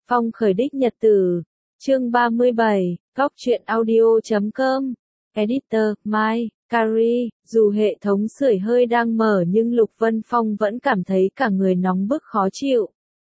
Phong khởi đích nhật tử. Chương 37, Góc truyện audio.com. Editor, Mai, Carrie. Dù hệ thống sưởi hơi đang mở nhưng Lục Vân Phong vẫn cảm thấy cả người nóng bức khó chịu.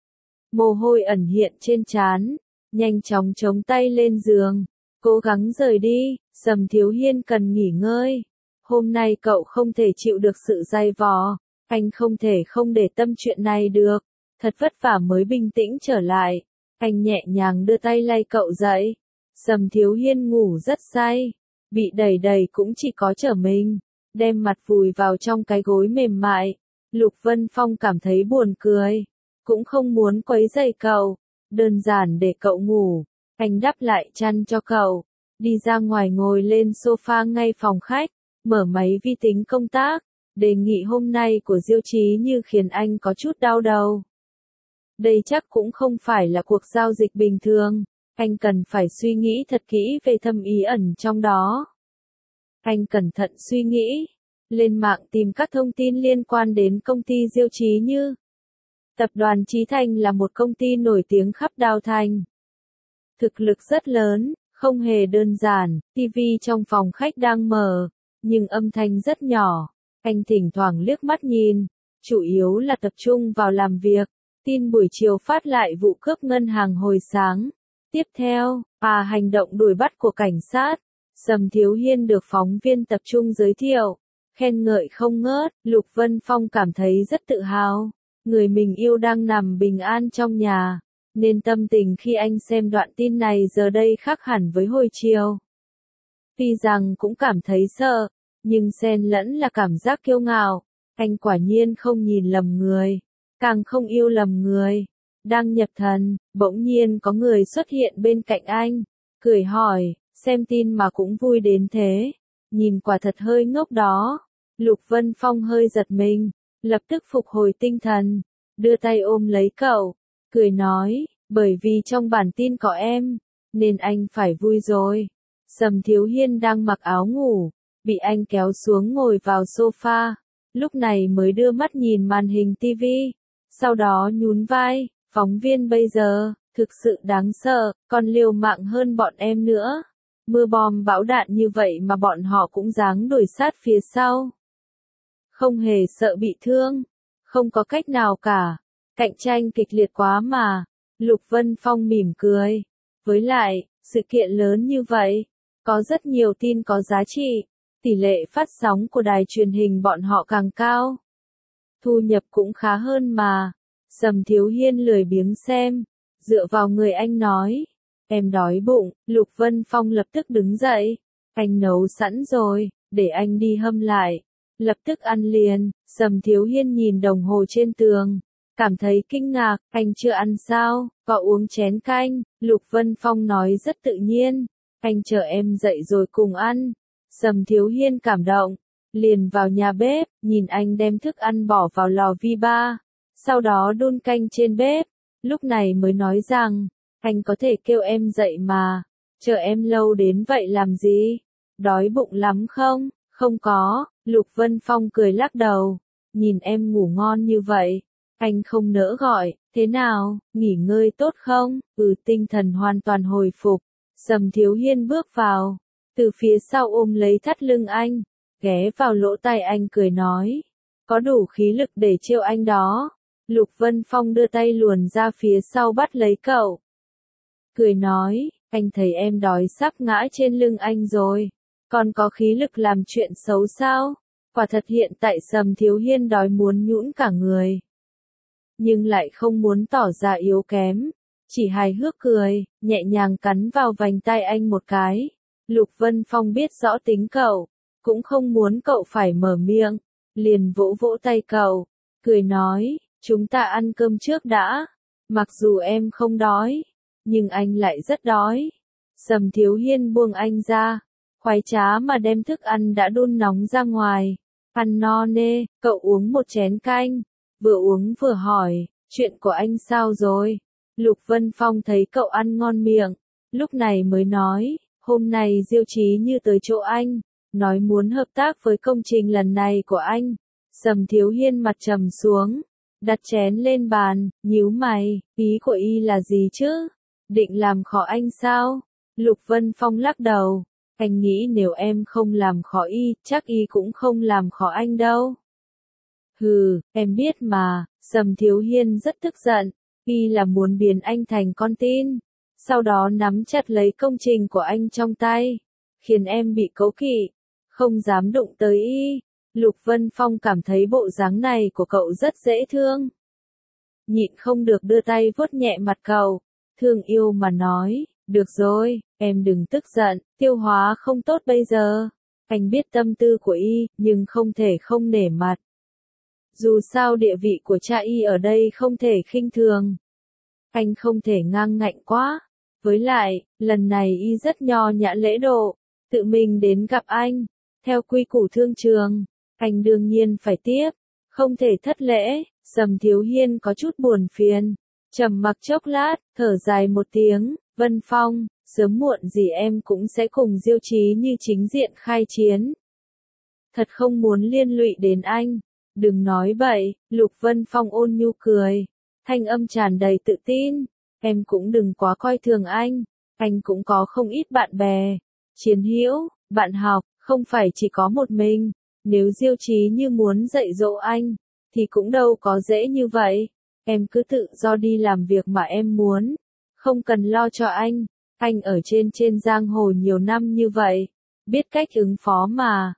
Mồ hôi ẩn hiện trên trán, nhanh chóng chống tay lên giường, cố gắng rời đi. Sầm Thiếu Hiên cần nghỉ ngơi. Hôm nay cậu không thể chịu được sự dày vò, anh không thể không để tâm chuyện này được. Thật vất vả mới bình tĩnh trở lại, anh nhẹ nhàng đưa tay lay cậu dậy. Sầm Thiếu Hiên ngủ rất say, bị đẩy đẩy cũng chỉ có trở mình, đem mặt vùi vào trong cái gối mềm mại. Lục Vân Phong cảm thấy buồn cười, cũng không muốn quấy rầy cậu, đơn giản để cậu ngủ. Anh đắp lại chăn cho cậu, đi ra ngoài ngồi lên sofa ngay phòng khách, mở máy vi tính công tác. Đề nghị hôm nay của Diêu Chí Như khiến anh có chút đau đầu. Đây chắc cũng không phải là cuộc giao dịch bình thường, anh cần phải suy nghĩ thật kỹ về thâm ý ẩn trong đó. Anh cẩn thận suy nghĩ, lên mạng tìm các thông tin liên quan đến công ty Diêu Chí Như. Tập đoàn Chí Thành là một công ty nổi tiếng khắp Đào Thành. Thực lực rất lớn, không hề đơn giản. TV trong phòng khách đang mở, nhưng âm thanh rất nhỏ. Anh thỉnh thoảng liếc mắt nhìn, chủ yếu là tập trung vào làm việc. Tin buổi chiều phát lại vụ cướp ngân hàng hồi sáng. Tiếp theo, hành động đuổi bắt của cảnh sát. Sầm Thiếu Hiên được phóng viên tập trung giới thiệu, khen ngợi không ngớt. Lục Vân Phong cảm thấy rất tự hào. Người mình yêu đang nằm bình an trong nhà, nên tâm tình khi anh xem đoạn tin này giờ đây khác hẳn với hồi chiều. Tuy rằng cũng cảm thấy sợ, nhưng xen lẫn là cảm giác kiêu ngạo. Anh quả nhiên không nhìn lầm người, càng không yêu lầm người. Đang nhập thần, bỗng nhiên có người xuất hiện bên cạnh anh, cười hỏi, xem tin mà cũng vui đến thế, nhìn quả thật hơi ngốc đó. Lục Vân Phong hơi giật mình, lập tức phục hồi tinh thần, đưa tay ôm lấy cậu, cười nói, bởi vì trong bản tin có em, nên anh phải vui rồi. Sầm Thiếu Hiên đang mặc áo ngủ, bị anh kéo xuống ngồi vào sofa, lúc này mới đưa mắt nhìn màn hình TV, sau đó nhún vai, phóng viên bây giờ, thực sự đáng sợ, còn liều mạng hơn bọn em nữa. Mưa bom bão đạn như vậy mà bọn họ cũng dáng đuổi sát phía sau. Không hề sợ bị thương, không có cách nào cả, cạnh tranh kịch liệt quá mà. Lục Vân Phong mỉm cười. Với lại, sự kiện lớn như vậy, có rất nhiều tin có giá trị, tỷ lệ phát sóng của đài truyền hình bọn họ càng cao, thu nhập cũng khá hơn mà. Sầm Thiếu Hiên lười biếng xem, dựa vào người anh nói, em đói bụng. Lục Vân Phong lập tức đứng dậy, anh nấu sẵn rồi, để anh đi hâm lại, lập tức ăn liền. Sầm Thiếu Hiên nhìn đồng hồ trên tường, cảm thấy kinh ngạc, anh chưa ăn sao, có uống chén canh. Lục Vân Phong nói rất tự nhiên, anh chờ em dậy rồi cùng ăn. Sầm Thiếu Hiên cảm động, liền vào nhà bếp, nhìn anh đem thức ăn bỏ vào lò vi ba, sau đó đun canh trên bếp, lúc này mới nói rằng, anh có thể kêu em dậy mà, chờ em lâu đến vậy làm gì, đói bụng lắm không? Không có. Lục Vân Phong cười lắc đầu, nhìn em ngủ ngon như vậy, anh không nỡ gọi, thế nào, nghỉ ngơi tốt không? Tinh thần hoàn toàn hồi phục. Sầm Thiếu Hiên bước vào, từ phía sau ôm lấy thắt lưng anh, ghé vào lỗ tai anh cười nói, có đủ khí lực để trêu anh đó. Lục Vân Phong đưa tay luồn ra phía sau bắt lấy cậu, cười nói, anh thấy em đói sắp ngã trên lưng anh rồi, còn có khí lực làm chuyện xấu sao? Quả thật hiện tại Sầm Thiếu Hiên đói muốn nhũn cả người, nhưng lại không muốn tỏ ra yếu kém, chỉ hài hước cười, nhẹ nhàng cắn vào vành tai anh một cái. Lục Vân Phong biết rõ tính cậu, cũng không muốn cậu phải mở miệng, liền vỗ vỗ tay cậu, cười nói, chúng ta ăn cơm trước đã, mặc dù em không đói, nhưng anh lại rất đói. Sầm Thiếu Hiên buông anh ra, khoái trá mà đem thức ăn đã đun nóng ra ngoài, ăn no nê. Cậu uống một chén canh, vừa uống vừa hỏi, chuyện của anh sao rồi? Lục Vân Phong thấy cậu ăn ngon miệng, lúc này mới nói, hôm nay Diêu Chí Như tới chỗ anh, nói muốn hợp tác với công trình lần này của anh. Sầm Thiếu Hiên mặt trầm xuống, đặt chén lên bàn, nhíu mày, ý của y là gì chứ? Định làm khó anh sao? Lục Vân Phong lắc đầu, anh nghĩ nếu em không làm khó y, chắc y cũng không làm khó anh đâu. Hừ, em biết mà, Sầm Thiếu Hiên rất tức giận, y là muốn biến anh thành con tin, sau đó nắm chặt lấy công trình của anh trong tay, khiến em bị cố kỵ, không dám đụng tới y. Lục Vân Phong cảm thấy bộ dáng này của cậu rất dễ thương. Nhịn không được đưa tay vuốt nhẹ mặt cậu, thương yêu mà nói, được rồi, em đừng tức giận, tiêu hóa không tốt bây giờ. Anh biết tâm tư của y, nhưng không thể không nể mặt. Dù sao địa vị của cha y ở đây không thể khinh thường. Anh không thể ngang ngạnh quá. Với lại, lần này y rất nho nhã lễ độ, tự mình đến gặp anh. Theo quy củ thương trường, anh đương nhiên phải tiếp, không thể thất lễ. Sầm Thiếu Hiên có chút buồn phiền, trầm mặc chốc lát, thở dài một tiếng, Vân Phong, sớm muộn gì em cũng sẽ cùng Diêu Chí Như chính diện khai chiến. Thật không muốn liên lụy đến anh. Đừng nói bậy, Lục Vân Phong ôn nhu cười, thanh âm tràn đầy tự tin, em cũng đừng quá coi thường anh cũng có không ít bạn bè, chiến hữu, bạn học, không phải chỉ có một mình, nếu Diêu Chí Như muốn dạy dỗ anh, thì cũng đâu có dễ như vậy, em cứ tự do đi làm việc mà em muốn, không cần lo cho anh ở trên giang hồ nhiều năm như vậy, biết cách ứng phó mà.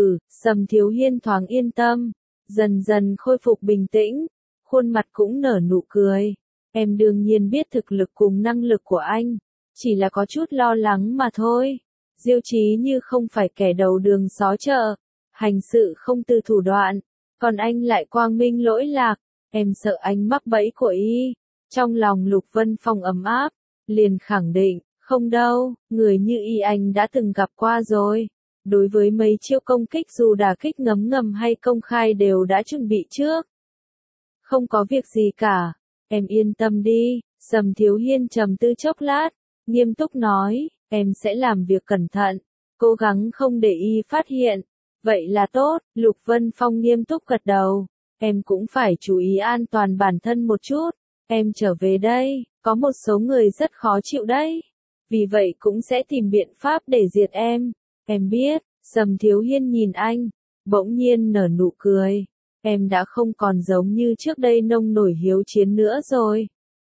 Sầm Thiếu Hiên thoáng yên tâm, dần dần khôi phục bình tĩnh, khuôn mặt cũng nở nụ cười. Em đương nhiên biết thực lực cùng năng lực của anh, chỉ là có chút lo lắng mà thôi. Diêu Chí Như không phải kẻ đầu đường xó chợ, hành sự không từ thủ đoạn, còn anh lại quang minh lỗi lạc, em sợ anh mắc bẫy của y. Trong lòng Lục Vân Phong ấm áp, liền khẳng định, không đâu, người như y anh đã từng gặp qua rồi. Đối với mấy chiêu công kích dù đả kích ngấm ngầm hay công khai đều đã chuẩn bị trước. Không có việc gì cả, em yên tâm đi. Sầm Thiếu Hiên trầm tư chốc lát, nghiêm túc nói, em sẽ làm việc cẩn thận, cố gắng không để y phát hiện. Vậy là tốt. Lục Vân Phong nghiêm túc gật đầu, em cũng phải chú ý an toàn bản thân một chút. Em trở về đây, có một số người rất khó chịu đấy, vì vậy cũng sẽ tìm biện pháp để diệt em. Em biết. Sầm Thiếu Hiên nhìn anh, bỗng nhiên nở nụ cười. Em đã không còn giống như trước đây nông nổi hiếu chiến nữa rồi.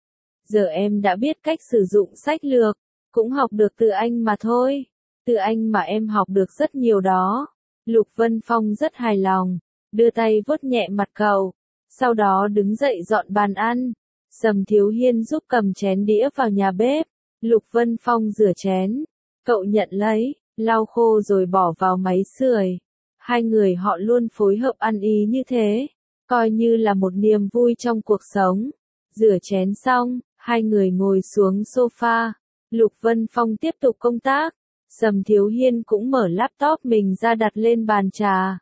Giờ em đã biết cách sử dụng sách lược, cũng học được từ anh mà thôi. Từ anh mà em học được rất nhiều đó. Lục Vân Phong rất hài lòng, đưa tay vuốt nhẹ mặt cậu, sau đó đứng dậy dọn bàn ăn. Sầm Thiếu Hiên giúp cầm chén đĩa vào nhà bếp. Lục Vân Phong rửa chén, cậu nhận lấy, lau khô rồi bỏ vào máy sưởi. Hai người họ luôn phối hợp ăn ý như thế, coi như là một niềm vui trong cuộc sống. Rửa chén xong, hai người ngồi xuống sofa. Lục Vân Phong tiếp tục công tác. Sầm Thiếu Hiên cũng mở laptop mình ra đặt lên bàn trà.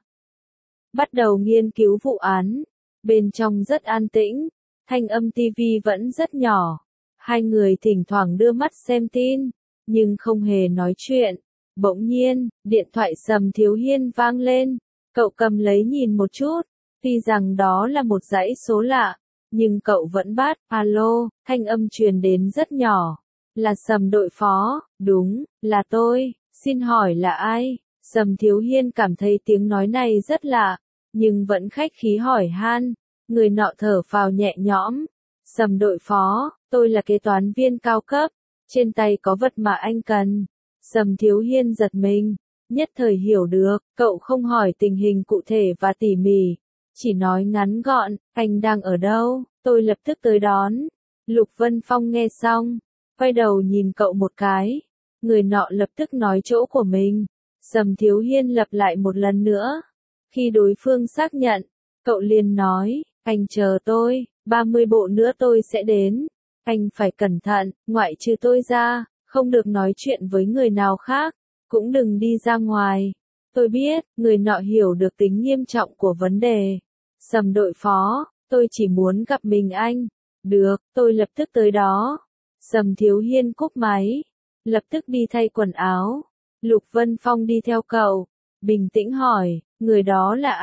Bắt đầu nghiên cứu vụ án. Bên trong rất an tĩnh, thanh âm TV vẫn rất nhỏ. Hai người thỉnh thoảng đưa mắt xem tin, nhưng không hề nói chuyện. Bỗng nhiên, điện thoại Sầm Thiếu Hiên vang lên, cậu cầm lấy nhìn một chút, tuy rằng đó là một dãy số lạ, nhưng cậu vẫn bắt. Alo, thanh âm truyền đến rất nhỏ, là Sầm đội phó. Đúng, là tôi, xin hỏi là ai? Sầm Thiếu Hiên cảm thấy tiếng nói này rất lạ, nhưng vẫn khách khí hỏi han. Người nọ thở phào nhẹ nhõm. Sầm đội phó, tôi là kế toán viên cao cấp, trên tay có vật mà anh cần. Sầm Thiếu Hiên giật mình, nhất thời hiểu được, cậu không hỏi tình hình cụ thể và tỉ mỉ, chỉ nói ngắn gọn, anh đang ở đâu, tôi lập tức tới đón. Lục Vân Phong nghe xong, quay đầu nhìn cậu một cái, người nọ lập tức nói chỗ của mình. Sầm Thiếu Hiên lặp lại một lần nữa, khi đối phương xác nhận, cậu liền nói, anh chờ tôi, 30 bộ nữa tôi sẽ đến, anh phải cẩn thận, ngoại trừ tôi ra. Không được nói chuyện với người nào khác, cũng đừng đi ra ngoài. Tôi biết, người nọ hiểu được tính nghiêm trọng của vấn đề. Sầm đội phó, tôi chỉ muốn gặp mình anh. Được, tôi lập tức tới đó. Sầm Thiếu Hiên cúp máy, lập tức đi thay quần áo. Lục Vân Phong đi theo cậu, bình tĩnh hỏi, người đó là ai?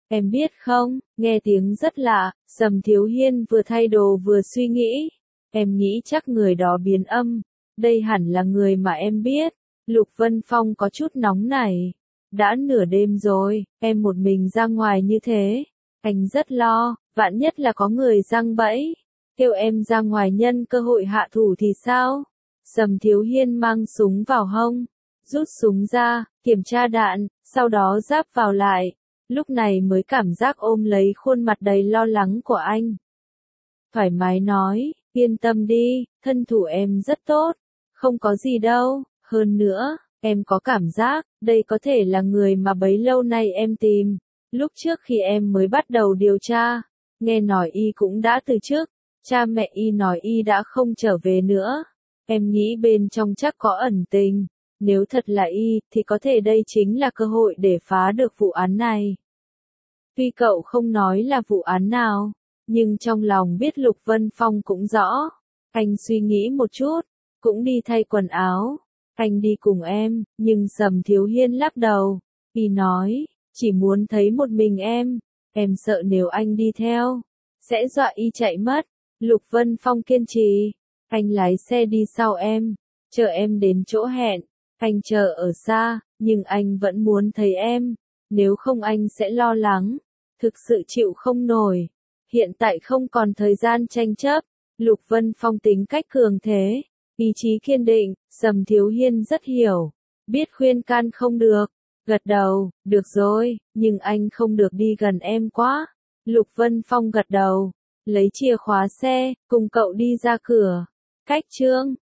Em biết không, nghe tiếng rất lạ, Sầm Thiếu Hiên vừa thay đồ vừa suy nghĩ. Em nghĩ chắc người đó biến âm, đây hẳn là người mà em biết. Lục Vân Phong có chút nóng nảy. Đã nửa đêm rồi, em một mình ra ngoài như thế. Anh rất lo, vạn nhất là có người giăng bẫy. Kêu em ra ngoài nhân cơ hội hạ thủ thì sao? Sầm Thiếu Hiên mang súng vào hông, rút súng ra, kiểm tra đạn, sau đó giáp vào lại. Lúc này mới cảm giác ôm lấy khuôn mặt đầy lo lắng của anh. Thoải mái nói, yên tâm đi, thân thủ em rất tốt, không có gì đâu, hơn nữa, em có cảm giác, đây có thể là người mà bấy lâu nay em tìm. Lúc trước khi em mới bắt đầu điều tra, nghe nói y cũng đã từ chức, cha mẹ y nói y đã không trở về nữa. Em nghĩ bên trong chắc có ẩn tình, nếu thật là y, thì có thể đây chính là cơ hội để phá được vụ án này. Tuy cậu không nói là vụ án nào, nhưng trong lòng biết Lục Vân Phong cũng rõ. Anh suy nghĩ một chút, cũng đi thay quần áo. Anh đi cùng em, nhưng Sầm Thiếu Hiên lắc đầu. Y nói, chỉ muốn thấy một mình em sợ nếu anh đi theo, sẽ dọa y chạy mất. Lục Vân Phong kiên trì, anh lái xe đi sau em, chờ em đến chỗ hẹn. Anh chờ ở xa, nhưng anh vẫn muốn thấy em, nếu không anh sẽ lo lắng, thực sự chịu không nổi. Hiện tại không còn thời gian tranh chấp, Lục Vân Phong tính cách cường thế, ý chí kiên định, Sầm Thiếu Hiên rất hiểu, biết khuyên can không được, gật đầu, được rồi, nhưng anh không được đi gần em quá. Lục Vân Phong gật đầu, lấy chìa khóa xe, cùng cậu đi ra cửa. Cách chương